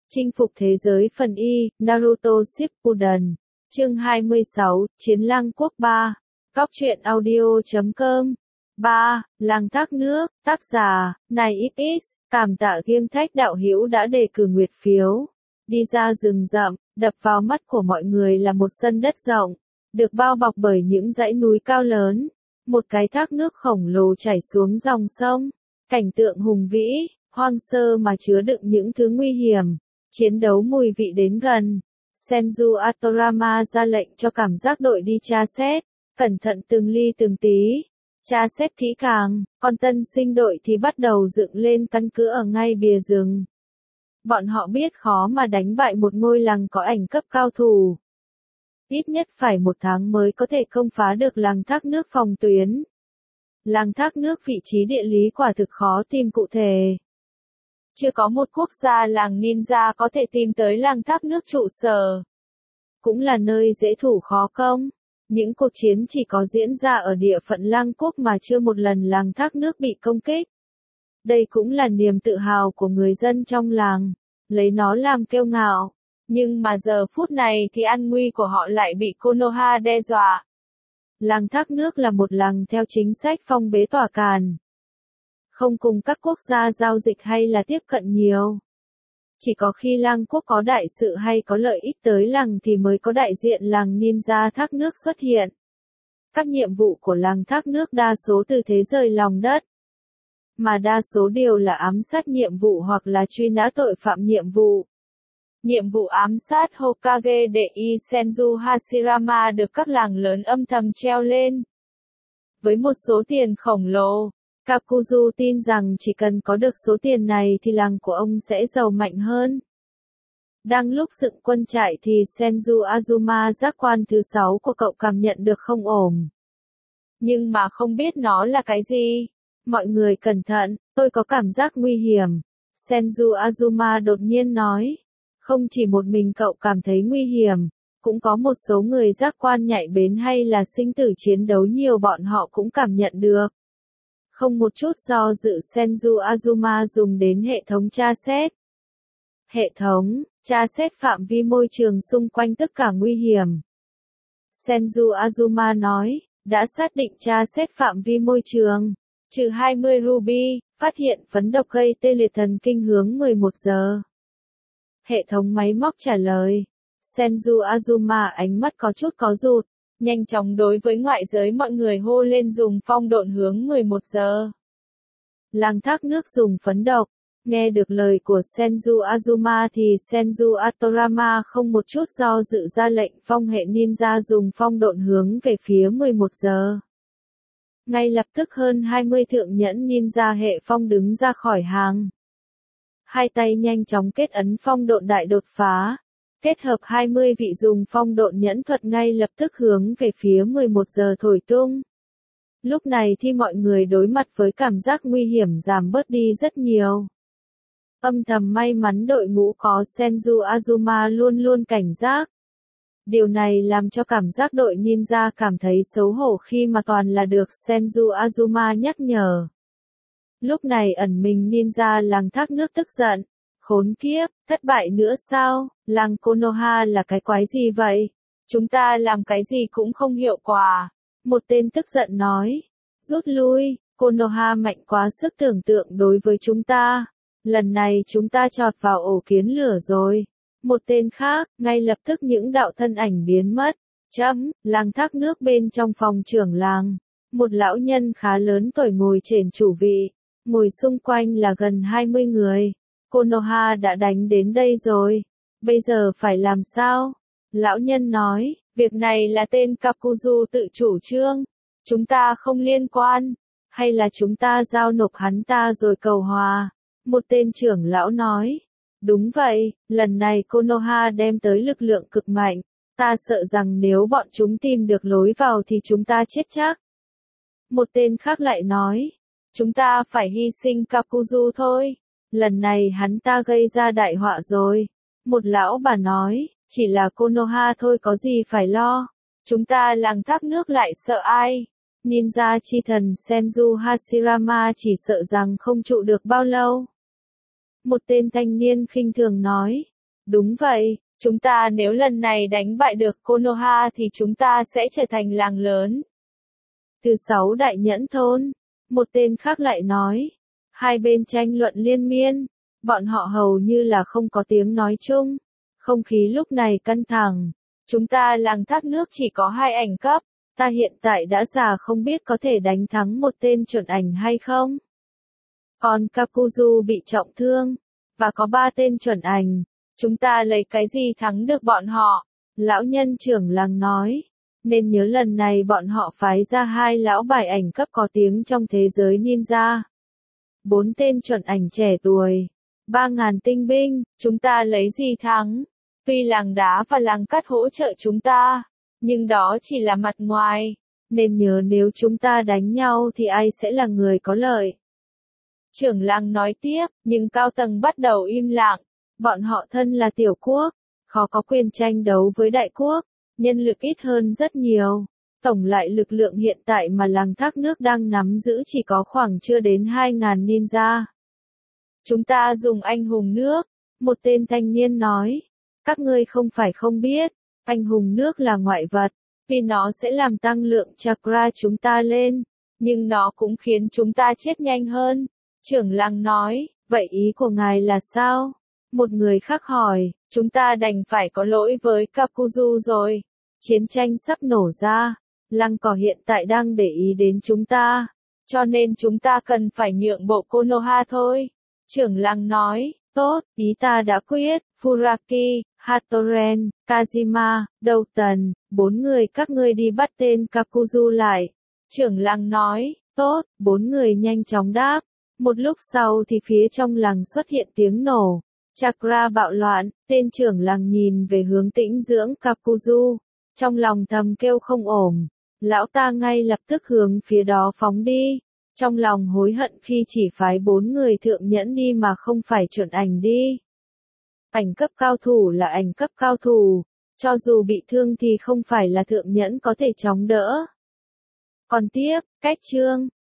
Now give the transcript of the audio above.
Chinh phục thế giới phần Y, Naruto Shippuden. Chương 26, Chiến Lăng Quốc 3. Cóc truyện audio.com. 3. Làng thác nước, tác giả, này XX, cảm tạ Kiêng Thách đạo hữu đã đề cử nguyệt phiếu. Đi ra rừng rậm, đập vào mắt của mọi người là một sân đất rộng, được bao bọc bởi những dãy núi cao lớn. Một cái thác nước khổng lồ chảy xuống dòng sông. Cảnh tượng hùng vĩ, hoang sơ mà chứa đựng những thứ nguy hiểm. Chiến đấu mùi vị đến gần. Senju Atorama ra lệnh cho cảm giác đội đi tra xét, cẩn thận từng ly từng tí. Tra xét kỹ càng, còn tân sinh đội thì bắt đầu dựng lên căn cứ ở ngay bìa rừng. Bọn họ biết khó mà đánh bại một ngôi làng có ảnh cấp cao thủ. Ít nhất phải 1 tháng mới có thể công phá được làng thác nước phòng tuyến. Làng thác nước vị trí địa lý quả thực khó tìm cụ thể. Chưa có một quốc gia làng ninja có thể tìm tới làng thác nước trụ sở. Cũng là nơi dễ thủ khó công. Những cuộc chiến chỉ có diễn ra ở địa phận Lăng Quốc mà chưa một lần làng thác nước bị công kích. Đây cũng là niềm tự hào của người dân trong làng, lấy nó làm kiêu ngạo. Nhưng mà giờ phút này thì an nguy của họ lại bị Konoha đe dọa. Làng thác nước là một làng theo chính sách phong bế tỏa càn. Không cùng các quốc gia giao dịch hay là tiếp cận nhiều. Chỉ có khi Lăng Quốc có đại sự hay có lợi ích tới làng thì mới có đại diện làng ninja thác nước xuất hiện. Các nhiệm vụ của làng thác nước đa số từ thế rời lòng đất. Mà đa số đều là ám sát nhiệm vụ hoặc là truy nã tội phạm nhiệm vụ. Nhiệm vụ ám sát Hokage Dei Senju Hashirama được các làng lớn âm thầm treo lên. Với một số tiền khổng lồ, Kakuzu tin rằng chỉ cần có được số tiền này thì làng của ông sẽ giàu mạnh hơn. Đang lúc dựng quân trại thì Senju Azuma giác quan thứ 6 của cậu cảm nhận được không ổn. Nhưng mà không biết nó là cái gì. Mọi người cẩn thận, tôi có cảm giác nguy hiểm. Senju Azuma đột nhiên nói. Không chỉ một mình cậu cảm thấy nguy hiểm, cũng có một số người giác quan nhạy bén hay là sinh tử chiến đấu nhiều bọn họ cũng cảm nhận được. Không một chút do dự Senju Azuma dùng đến hệ thống tra xét. Hệ thống, tra xét phạm vi môi trường xung quanh tất cả nguy hiểm. Senju Azuma nói, đã xác định tra xét phạm vi môi trường, trừ 20 ruby, phát hiện phấn độc gây tê liệt thần kinh hướng 11 giờ. Hệ thống máy móc trả lời. Senju Azuma ánh mắt có chút có rụt. Nhanh chóng đối với ngoại giới mọi người hô lên dùng phong độn hướng 11 giờ. Làng thác nước dùng phấn độc. Nghe được lời của Senju Azuma thì Senju Atorama không một chút do dự ra lệnh phong hệ ninja dùng phong độn hướng về phía 11 giờ. Ngay lập tức hơn 20 thượng nhẫn ninja hệ phong đứng ra khỏi hàng. Hai tay nhanh chóng kết ấn phong độn đại đột phá. Kết hợp 20 vị dùng phong độn nhẫn thuật ngay lập tức hướng về phía 11 giờ thổi tung. Lúc này thì mọi người đối mặt với cảm giác nguy hiểm giảm bớt đi rất nhiều. Âm thầm may mắn đội ngũ có Senju Azuma luôn luôn cảnh giác. Điều này làm cho cảm giác đội ninja cảm thấy xấu hổ khi mà toàn là được Senju Azuma nhắc nhở. Lúc này ẩn mình ninja làng thác nước tức giận. Khốn kiếp, thất bại nữa sao, làng Konoha là cái quái gì vậy? Chúng ta làm cái gì cũng không hiệu quả. Một tên tức giận nói. Rút lui, Konoha mạnh quá sức tưởng tượng đối với chúng ta. Lần này chúng ta chọt vào ổ kiến lửa rồi. Một tên khác, ngay lập tức những đạo thân ảnh biến mất. Làng thác nước bên trong phòng trưởng làng. Một lão nhân khá lớn tuổi ngồi trên chủ vị. Ngồi xung quanh là gần 20 người. Konoha đã đánh đến đây rồi. Bây giờ phải làm sao? Lão nhân nói, việc này là tên Kakuzu tự chủ trương. Chúng ta không liên quan. Hay là chúng ta giao nộp hắn ta rồi cầu hòa? Một tên trưởng lão nói. Đúng vậy, lần này Konoha đem tới lực lượng cực mạnh. Ta sợ rằng nếu bọn chúng tìm được lối vào thì chúng ta chết chắc. Một tên khác lại nói. Chúng ta phải hy sinh Kakuzu thôi. Lần này hắn ta gây ra đại họa rồi. Một lão bà nói, chỉ là Konoha thôi có gì phải lo. Chúng ta làng thác nước lại sợ ai. Ninja chi thần Senju Hashirama chỉ sợ rằng không trụ được bao lâu. Một tên thanh niên khinh thường nói, Đúng vậy, chúng ta nếu lần này đánh bại được Konoha thì chúng ta sẽ trở thành làng lớn. Từ 6 đại nhẫn thôn, một tên khác lại nói. Hai bên tranh luận liên miên, bọn họ hầu như là không có tiếng nói chung. Không khí lúc này căng thẳng. Chúng ta làng thác nước chỉ có 2 ảnh cấp, ta hiện tại đã già không biết có thể đánh thắng một tên chuẩn ảnh hay không. Còn Kakuzu bị trọng thương, và có 3 tên chuẩn ảnh, chúng ta lấy cái gì thắng được bọn họ? Lão nhân trưởng làng nói, nên nhớ lần này bọn họ phái ra 2 lão bài ảnh cấp có tiếng trong thế giới ninja. 4 tên chuẩn ảnh trẻ tuổi, 3.000 tinh binh, chúng ta lấy gì thắng? Tuy làng đá và làng cát hỗ trợ chúng ta, nhưng đó chỉ là mặt ngoài, nên nhớ nếu chúng ta đánh nhau thì ai sẽ là người có lợi. Trưởng làng nói tiếp, nhưng cao tầng bắt đầu im lặng, bọn họ thân là tiểu quốc, khó có quyền tranh đấu với đại quốc, nhân lực ít hơn rất nhiều. Tổng lại lực lượng hiện tại mà làng thác nước đang nắm giữ chỉ có khoảng chưa đến 2.000 ninja. Chúng ta dùng anh hùng nước, một tên thanh niên nói. Các ngươi không phải không biết, anh hùng nước là ngoại vật, vì nó sẽ làm tăng lượng chakra chúng ta lên, nhưng nó cũng khiến chúng ta chết nhanh hơn. Trưởng làng nói, vậy ý của ngài là sao? Một người khác hỏi, chúng ta đành phải có lỗi với Kakuzu rồi. Chiến tranh sắp nổ ra, làng cỏ hiện tại đang để ý đến chúng ta, cho nên chúng ta cần phải nhượng bộ Konoha thôi. Trưởng làng nói, tốt, ý ta đã quyết, Furaki, Hatoren, Kazima, Đầu Tần, 4 người các ngươi đi bắt tên Kakuzu lại. Trưởng làng nói, tốt, 4 người nhanh chóng đáp. Một lúc sau thì phía trong làng xuất hiện tiếng nổ. Chakra bạo loạn, tên trưởng làng nhìn về hướng tĩnh dưỡng Kakuzu. Trong lòng thầm kêu không ổn. Lão ta ngay lập tức hướng phía đó phóng đi. Trong lòng hối hận khi chỉ phái 4 người thượng nhẫn đi mà không phải chuẩn ảnh đi. Ảnh cấp cao thủ là ảnh cấp cao thủ. Cho dù bị thương thì không phải là thượng nhẫn có thể chống đỡ. Còn tiếp, cách chương.